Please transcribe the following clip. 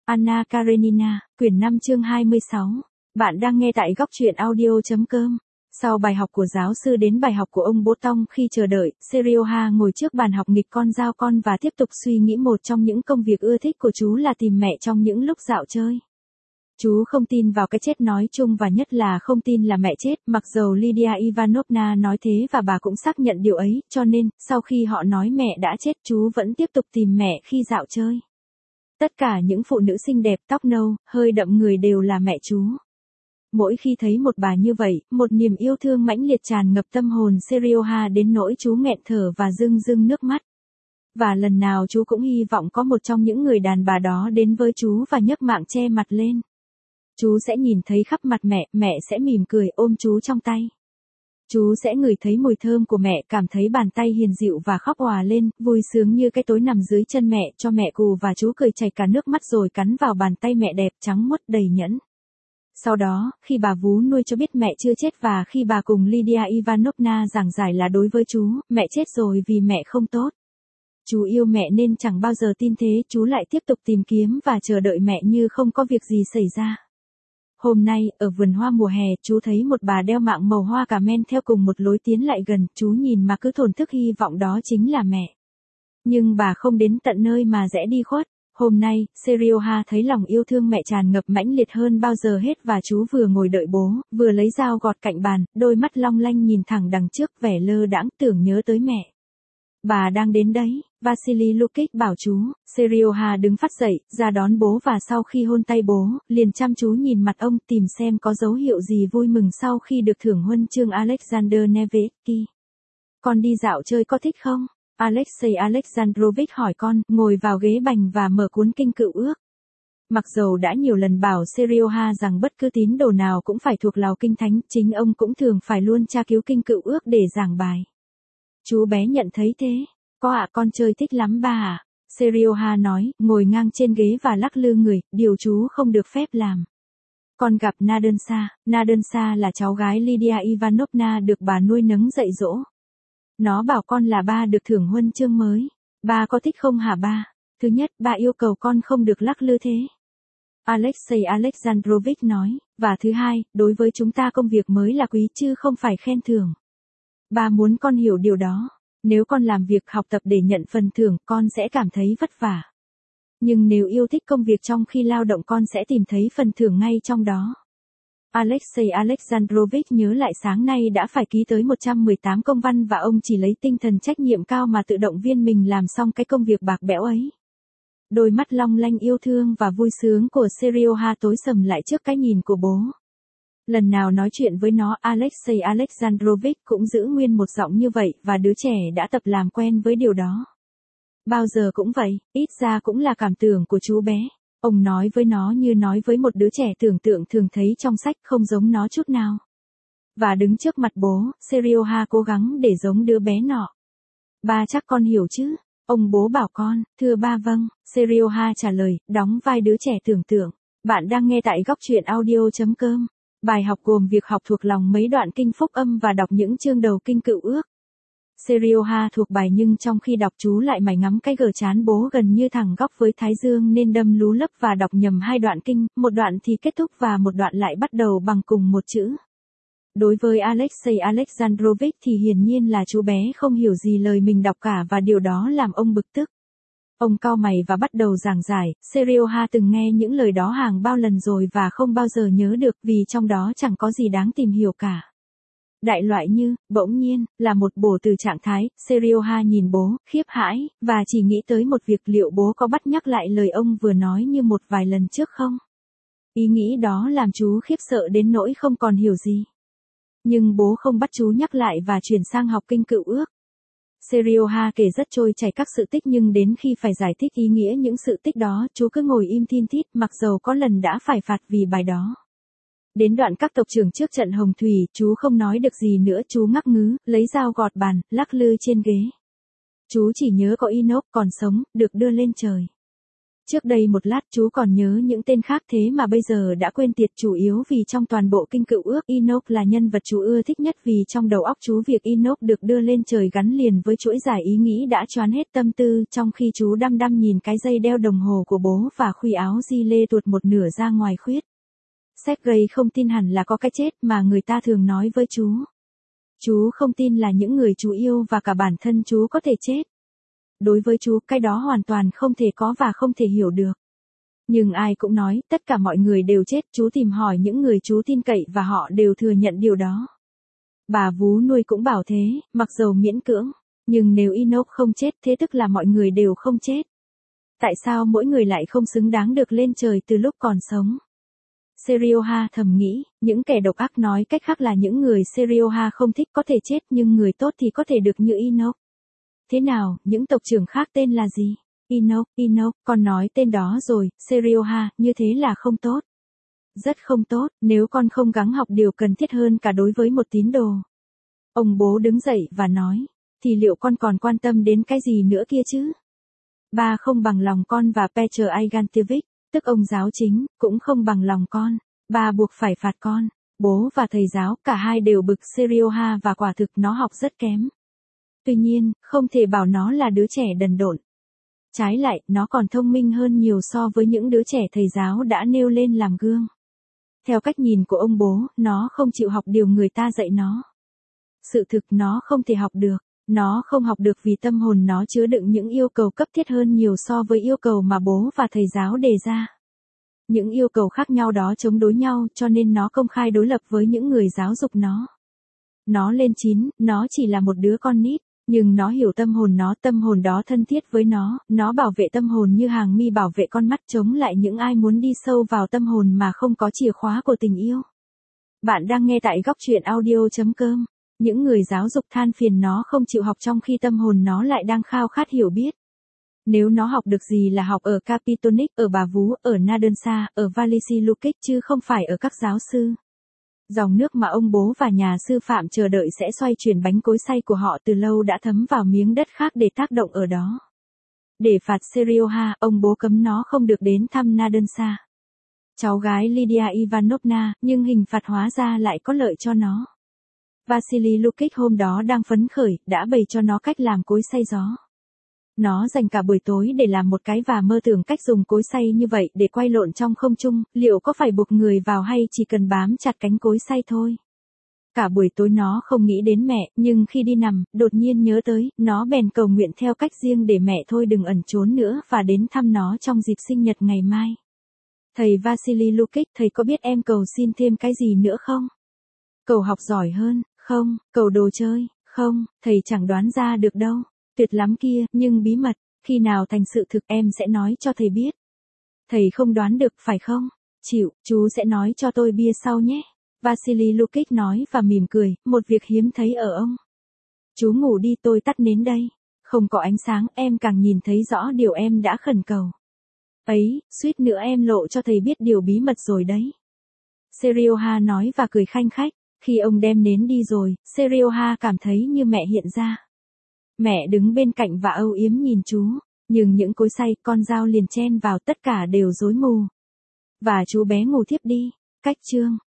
Anna Karenina, quyển 5 chương 26. Bạn đang nghe tại góc truyện audio.com. Sau bài học của giáo sư đến bài học của ông bố Tong khi chờ đợi, Serioha ngồi trước bàn học nghịch con dao con và tiếp tục suy nghĩ một trong những công việc ưa thích của chú là tìm mẹ trong những lúc dạo chơi. Chú không tin vào cái chết nói chung và nhất là không tin là mẹ chết, mặc dầu Lydia Ivanovna nói thế và bà cũng xác nhận điều ấy, cho nên, sau khi họ nói mẹ đã chết chú vẫn tiếp tục tìm mẹ khi dạo chơi. Tất cả những phụ nữ xinh đẹp tóc nâu, hơi đậm người đều là mẹ chú. Mỗi khi thấy một bà như vậy, một niềm yêu thương mãnh liệt tràn ngập tâm hồn Serioha đến nỗi chú nghẹn thở và rưng rưng nước mắt. Và lần nào chú cũng hy vọng có một trong những người đàn bà đó đến với chú và nhấc mạng che mặt lên. Chú sẽ nhìn thấy khắp mặt mẹ, mẹ sẽ mỉm cười ôm chú trong tay. Chú sẽ ngửi thấy mùi thơm của mẹ, cảm thấy bàn tay hiền dịu và khóc òa lên, vui sướng như cái tối nằm dưới chân mẹ, cho mẹ cù và chú cười chảy cả nước mắt rồi cắn vào bàn tay mẹ đẹp trắng muốt đầy nhẫn. Sau đó, khi bà vú nuôi cho biết mẹ chưa chết và khi bà cùng Lydia Ivanovna giảng giải là đối với chú, mẹ chết rồi vì mẹ không tốt. Chú yêu mẹ nên chẳng bao giờ tin thế, chú lại tiếp tục tìm kiếm và chờ đợi mẹ như không có việc gì xảy ra. Hôm nay, ở vườn hoa mùa hè, chú thấy một bà đeo mạng màu hoa cà men theo cùng một lối tiến lại gần, chú nhìn mà cứ thổn thức hy vọng đó chính là mẹ. Nhưng bà không đến tận nơi mà rẽ đi khuất. Hôm nay, Serioha thấy lòng yêu thương mẹ tràn ngập mãnh liệt hơn bao giờ hết và chú vừa ngồi đợi bố, vừa lấy dao gọt cạnh bàn, đôi mắt long lanh nhìn thẳng đằng trước vẻ lơ đãng tưởng nhớ tới mẹ. Bà đang đến đấy, Vasily Lukic bảo chú. Serioha đứng phắt dậy, ra đón bố và sau khi hôn tay bố, liền chăm chú nhìn mặt ông tìm xem có dấu hiệu gì vui mừng sau khi được thưởng huân chương Alexander Nevsky. Con đi dạo chơi có thích không? Alexei Alexandrovich hỏi con, ngồi vào ghế bành và mở cuốn kinh Cựu Ước. Mặc dầu đã nhiều lần bảo Serioha rằng bất cứ tín đồ nào cũng phải thuộc lòng kinh thánh, chính ông cũng thường phải luôn tra cứu kinh Cựu Ước để giảng bài. Chú bé nhận thấy thế. Có ạ, con chơi thích lắm ba ạ. Serioha nói, ngồi ngang trên ghế và lắc lư người, điều chú không được phép làm. Con gặp Nadensa. Nadensa là cháu gái Lydia Ivanovna được bà nuôi nấng dạy dỗ. Nó bảo con là ba được thưởng huân chương mới. Ba có thích không hả ba? Thứ nhất, ba yêu cầu con không được lắc lư thế. Alexei Alexandrovich nói, và thứ hai, đối với chúng ta công việc mới là quý chứ không phải khen thưởng. Ba muốn con hiểu điều đó. Nếu con làm việc học tập để nhận phần thưởng, con sẽ cảm thấy vất vả. Nhưng nếu yêu thích công việc trong khi lao động con sẽ tìm thấy phần thưởng ngay trong đó. Alexei Alexandrovich nhớ lại sáng nay đã phải ký tới 118 công văn và ông chỉ lấy tinh thần trách nhiệm cao mà tự động viên mình làm xong cái công việc bạc bẽo ấy. Đôi mắt long lanh yêu thương và vui sướng của Serioha tối sầm lại trước cái nhìn của bố. Lần nào nói chuyện với nó, Alexei Alexandrovich cũng giữ nguyên một giọng như vậy và đứa trẻ đã tập làm quen với điều đó. Bao giờ cũng vậy, ít ra cũng là cảm tưởng của chú bé. Ông nói với nó như nói với một đứa trẻ tưởng tượng thường thấy trong sách, không giống nó chút nào. Và đứng trước mặt bố, Serioha cố gắng để giống đứa bé nọ. Ba chắc con hiểu chứ? Ông bố bảo con, thưa ba vâng. Serioha trả lời, đóng vai đứa trẻ tưởng tượng. Bạn đang nghe tại góc truyện audio.com. Bài học gồm việc học thuộc lòng mấy đoạn kinh phúc âm và đọc những chương đầu kinh Cựu Ước. Serioha thuộc bài nhưng trong khi đọc chú lại mải ngắm cái gờ trán bố gần như thẳng góc với thái dương nên đâm lú lấp và đọc nhầm hai đoạn kinh, một đoạn thì kết thúc và một đoạn lại bắt đầu bằng cùng một chữ. Đối với Alexei Alexandrovich thì hiển nhiên là chú bé không hiểu gì lời mình đọc cả và điều đó làm ông bực tức. Ông cau mày và bắt đầu giảng giải, Serioha từng nghe những lời đó hàng bao lần rồi và không bao giờ nhớ được vì trong đó chẳng có gì đáng tìm hiểu cả. Đại loại như, bỗng nhiên, là một bổ từ trạng thái, Serioha nhìn bố, khiếp hãi, và chỉ nghĩ tới một việc liệu bố có bắt nhắc lại lời ông vừa nói như một vài lần trước không? Ý nghĩ đó làm chú khiếp sợ đến nỗi không còn hiểu gì. Nhưng bố không bắt chú nhắc lại và chuyển sang học kinh Cựu Ước. Serioha kể rất trôi chảy các sự tích nhưng đến khi phải giải thích ý nghĩa những sự tích đó, chú cứ ngồi im thin thít mặc dầu có lần đã phải phạt vì bài đó. Đến đoạn các tộc trưởng trước trận Hồng Thủy, chú không nói được gì nữa, chú ngắc ngứ, lấy dao gọt bàn, lắc lư trên ghế. Chú chỉ nhớ có Enoch còn sống, được đưa lên trời. Trước đây một lát chú còn nhớ những tên khác thế mà bây giờ đã quên tiệt, chủ yếu vì trong toàn bộ kinh Cựu Ước, Enoch là nhân vật chú ưa thích nhất, vì trong đầu óc chú việc Enoch được đưa lên trời gắn liền với chuỗi dài ý nghĩ đã choán hết tâm tư, trong khi chú đăm đăm nhìn cái dây đeo đồng hồ của bố và khuy áo di lê tuột một nửa ra ngoài khuyết. Sergei không tin hẳn là có cái chết mà người ta thường nói với chú. Chú không tin là những người chú yêu và cả bản thân chú có thể chết. Đối với chú, cái đó hoàn toàn không thể có và không thể hiểu được. Nhưng ai cũng nói, tất cả mọi người đều chết, chú tìm hỏi những người chú tin cậy và họ đều thừa nhận điều đó. Bà vú nuôi cũng bảo thế, mặc dầu miễn cưỡng. Nhưng nếu Enoch không chết, thế tức là mọi người đều không chết. Tại sao mỗi người lại không xứng đáng được lên trời từ lúc còn sống? Serioha thầm nghĩ, những kẻ độc ác nói cách khác là những người Serioha không thích có thể chết, nhưng người tốt thì có thể được như Enoch. Thế nào, những tộc trưởng khác tên là gì? Enoch, con nói tên đó rồi, Serioha, như thế là không tốt. Rất không tốt, nếu con không gắng học điều cần thiết hơn cả đối với một tín đồ. Ông bố đứng dậy và nói, thì liệu con còn quan tâm đến cái gì nữa kia chứ? Ba không bằng lòng con và Petr Igantievic, tức ông giáo chính, cũng không bằng lòng con. Ba buộc phải phạt con. Bố và thầy giáo, cả hai đều bực Serioha và quả thực nó học rất kém. Tuy nhiên, không thể bảo nó là đứa trẻ đần độn. Trái lại, nó còn thông minh hơn nhiều so với những đứa trẻ thầy giáo đã nêu lên làm gương. Theo cách nhìn của ông bố, nó không chịu học điều người ta dạy nó. Sự thực nó không thể học được. Nó không học được vì tâm hồn nó chứa đựng những yêu cầu cấp thiết hơn nhiều so với yêu cầu mà bố và thầy giáo đề ra. Những yêu cầu khác nhau đó chống đối nhau, cho nên nó công khai đối lập với những người giáo dục nó. Nó lên 9, nó chỉ là một đứa con nít, nhưng nó hiểu tâm hồn đó thân thiết với nó bảo vệ tâm hồn như hàng mi bảo vệ con mắt, chống lại những ai muốn đi sâu vào tâm hồn mà không có chìa khóa của tình yêu. Bạn đang nghe tại góc truyện audio.com. Những người giáo dục than phiền nó không chịu học trong khi tâm hồn nó lại đang khao khát hiểu biết. Nếu nó học được gì là học ở Capitonic, ở bà vú, ở Nadensa, ở Valisi Lukic chứ không phải ở các giáo sư. Dòng nước mà ông bố và nhà sư phạm chờ đợi sẽ xoay chuyển bánh cối xay của họ từ lâu đã thấm vào miếng đất khác để tác động ở đó. Để phạt Serioha, ông bố cấm nó không được đến thăm Nadensa, cháu gái Lydia Ivanovna, nhưng hình phạt hóa ra lại có lợi cho nó. Vasily Lukic hôm đó đang phấn khởi, đã bày cho nó cách làm cối xay gió. Nó dành cả buổi tối để làm một cái và mơ tưởng cách dùng cối xay như vậy để quay lộn trong không trung, liệu có phải buộc người vào hay chỉ cần bám chặt cánh cối xay thôi. Cả buổi tối nó không nghĩ đến mẹ, nhưng khi đi nằm, đột nhiên nhớ tới, nó bèn cầu nguyện theo cách riêng để mẹ thôi đừng ẩn trốn nữa và đến thăm nó trong dịp sinh nhật ngày mai. Thầy Vasily Lukic, thầy có biết em cầu xin thêm cái gì nữa không? Cầu học giỏi hơn, không, cầu đồ chơi, không, thầy chẳng đoán ra được đâu. Tuyệt lắm kia, nhưng bí mật, khi nào thành sự thực em sẽ nói cho thầy biết. Thầy không đoán được phải không? Chịu, chú sẽ nói cho tôi bia sau nhé. Vasily Lukic nói và mỉm cười, một việc hiếm thấy ở ông. Chú ngủ đi, tôi tắt nến đây. Không có ánh sáng, em càng nhìn thấy rõ điều em đã khẩn cầu. Ấy, suýt nữa em lộ cho thầy biết điều bí mật rồi đấy. Serioha nói và cười khanh khách. Khi ông đem nến đi rồi, Serioha cảm thấy như mẹ hiện ra. Mẹ đứng bên cạnh và âu yếm nhìn chú, nhưng những cối xay, con dao liền chen vào tất cả đều rối mù. Và chú bé ngủ thiếp đi. Cách chương